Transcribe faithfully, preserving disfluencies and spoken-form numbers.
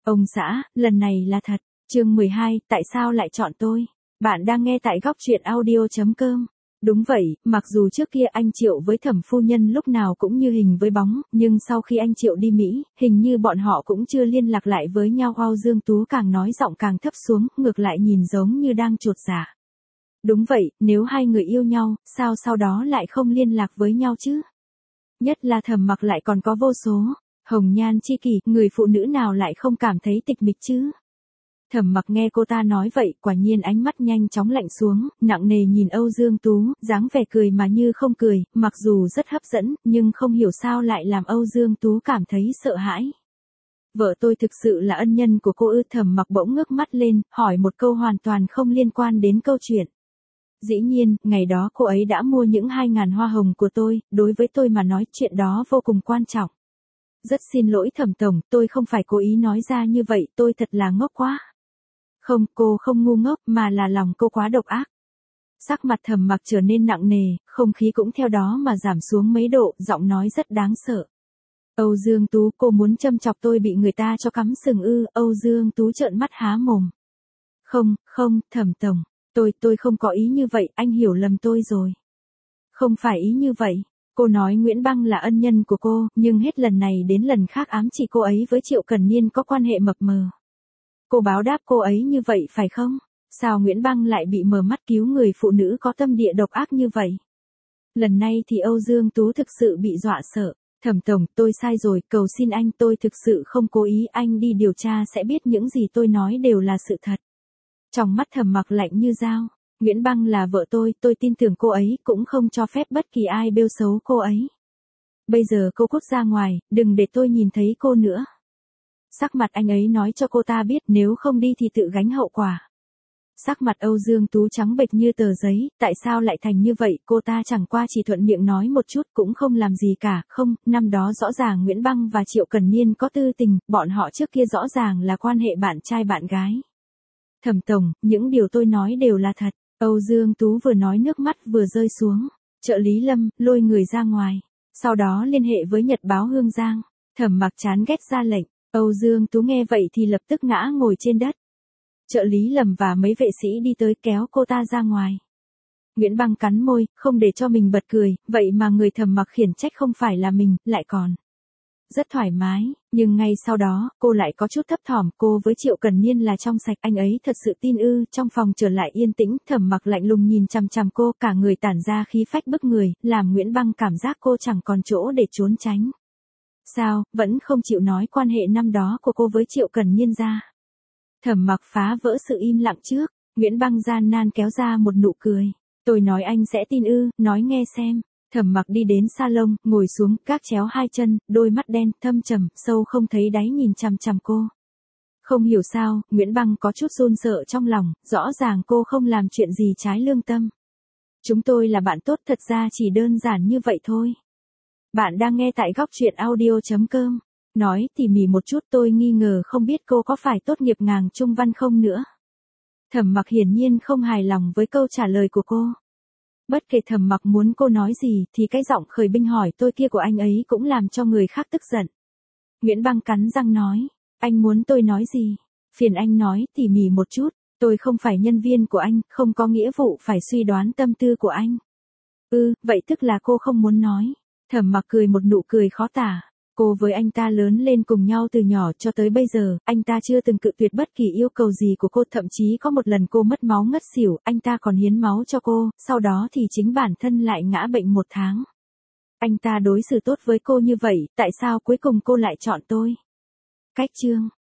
Ông xã, lần này là thật. Chương mười hai, tại sao lại chọn tôi? Bạn đang nghe tại góc truyện audio chấm com. Đúng vậy, mặc dù trước kia anh Triệu với Thẩm phu nhân lúc nào cũng như hình với bóng, nhưng sau khi anh Triệu đi Mỹ, hình như bọn họ cũng chưa liên lạc lại với nhau. Âu Dương Tú càng nói giọng càng thấp xuống, ngược lại nhìn giống như đang chột dạ. Đúng vậy, nếu hai người yêu nhau, sao sau đó lại không liên lạc với nhau chứ? Nhất là Thẩm Mặc lại còn có vô số hồng nhan chi kỷ, người phụ nữ nào lại không cảm thấy tịch mịch chứ? Thẩm Mặc nghe cô ta nói vậy, quả nhiên ánh mắt nhanh chóng lạnh xuống, nặng nề nhìn Âu Dương Tú, dáng vẻ cười mà như không cười, mặc dù rất hấp dẫn, nhưng không hiểu sao lại làm Âu Dương Tú cảm thấy sợ hãi. Vợ tôi thực sự là ân nhân của cô ư? Thẩm Mặc bỗng ngước mắt lên, hỏi một câu hoàn toàn không liên quan đến câu chuyện. Dĩ nhiên, ngày đó cô ấy đã mua những hai ngàn hoa hồng của tôi, đối với tôi mà nói chuyện đó vô cùng quan trọng. Rất xin lỗi Thẩm tổng, tôi không phải cố ý nói ra như vậy, tôi thật là ngốc quá. Không, cô không ngu ngốc, mà là lòng cô quá độc ác. Sắc mặt Thẩm Mặc trở nên nặng nề, không khí cũng theo đó mà giảm xuống mấy độ, giọng nói rất đáng sợ. Âu Dương Tú, cô muốn châm chọc tôi bị người ta cho cắm sừng ư? Âu Dương Tú trợn mắt há mồm. Không, không, Thẩm tổng, tôi, tôi không có ý như vậy, anh hiểu lầm tôi rồi. Không phải ý như vậy. Cô nói Nguyễn Băng là ân nhân của cô, nhưng hết lần này đến lần khác ám chỉ cô ấy với Triệu Cần Niên có quan hệ mập mờ. Cô báo đáp cô ấy như vậy phải không? Sao Nguyễn Băng lại bị mờ mắt cứu người phụ nữ có tâm địa độc ác như vậy? Lần này thì Âu Dương Tú thực sự bị dọa sợ. Thẩm tổng, tôi sai rồi, cầu xin anh, tôi thực sự không cố ý, anh đi điều tra sẽ biết những gì tôi nói đều là sự thật. Trong mắt Thẩm Mặc lạnh như dao. Nguyễn Băng là vợ tôi, tôi tin tưởng cô ấy, cũng không cho phép bất kỳ ai bêu xấu cô ấy. Bây giờ cô cút ra ngoài, đừng để tôi nhìn thấy cô nữa. Sắc mặt anh ấy nói cho cô ta biết, nếu không đi thì tự gánh hậu quả. Sắc mặt Âu Dương Tú trắng bệch như tờ giấy, tại sao lại thành như vậy? Cô ta chẳng qua chỉ thuận miệng nói một chút, cũng không làm gì cả. Không, năm đó rõ ràng Nguyễn Băng và Triệu Cần Niên có tư tình, bọn họ trước kia rõ ràng là quan hệ bạn trai bạn gái. Thẩm tổng, những điều tôi nói đều là thật. Âu Dương Tú vừa nói nước mắt vừa rơi xuống. Trợ lý Lâm, lôi người ra ngoài. Sau đó liên hệ với Nhật báo Hương Giang. Thẩm Mặc chán ghét ra lệnh. Âu Dương Tú nghe vậy thì lập tức ngã ngồi trên đất. Trợ lý Lâm và mấy vệ sĩ đi tới kéo cô ta ra ngoài. Nguyễn Băng cắn môi, không để cho mình bật cười, vậy mà người Thẩm Mặc khiển trách không phải là mình, lại còn rất thoải mái, nhưng ngay sau đó, cô lại có chút thấp thỏm. Cô với Triệu Cần Niên là trong sạch, anh ấy thật sự tin ư? Trong phòng trở lại yên tĩnh, Thẩm Mặc lạnh lùng nhìn chằm chằm cô, cả người tản ra khí phách bức người, làm Nguyễn Băng cảm giác cô chẳng còn chỗ để trốn tránh. Sao, vẫn không chịu nói quan hệ năm đó của cô với Triệu Cần Niên ra? Thẩm Mặc phá vỡ sự im lặng trước, Nguyễn Băng gian nan kéo ra một nụ cười. Tôi nói anh sẽ tin ư? Nói nghe xem. Thẩm Mặc đi đến salon, ngồi xuống, gác chéo hai chân, đôi mắt đen, thâm trầm, sâu không thấy đáy nhìn chằm chằm cô. Không hiểu sao, Nguyễn Băng có chút run sợ trong lòng, rõ ràng cô không làm chuyện gì trái lương tâm. Chúng tôi là bạn tốt, thật ra chỉ đơn giản như vậy thôi. Bạn đang nghe tại góc truyện audio chấm com. Nói tỉ mỉ một chút, tôi nghi ngờ không biết cô có phải tốt nghiệp ngàng trung văn không nữa. Thẩm Mặc hiển nhiên không hài lòng với câu trả lời của cô. Bất kể Thẩm Mặc muốn cô nói gì, thì cái giọng khởi binh hỏi tôi kia của anh ấy cũng làm cho người khác tức giận. Nguyễn Băng cắn răng nói, anh muốn tôi nói gì? Phiền anh nói tỉ mỉ một chút, tôi không phải nhân viên của anh, không có nghĩa vụ phải suy đoán tâm tư của anh. Ừ, vậy tức là cô không muốn nói. Thẩm Mặc cười một nụ cười khó tả. Cô với anh ta lớn lên cùng nhau từ nhỏ cho tới bây giờ, anh ta chưa từng cự tuyệt bất kỳ yêu cầu gì của cô, thậm chí có một lần cô mất máu ngất xỉu, anh ta còn hiến máu cho cô, sau đó thì chính bản thân lại ngã bệnh một tháng. Anh ta đối xử tốt với cô như vậy, tại sao cuối cùng cô lại chọn tôi? Cách chương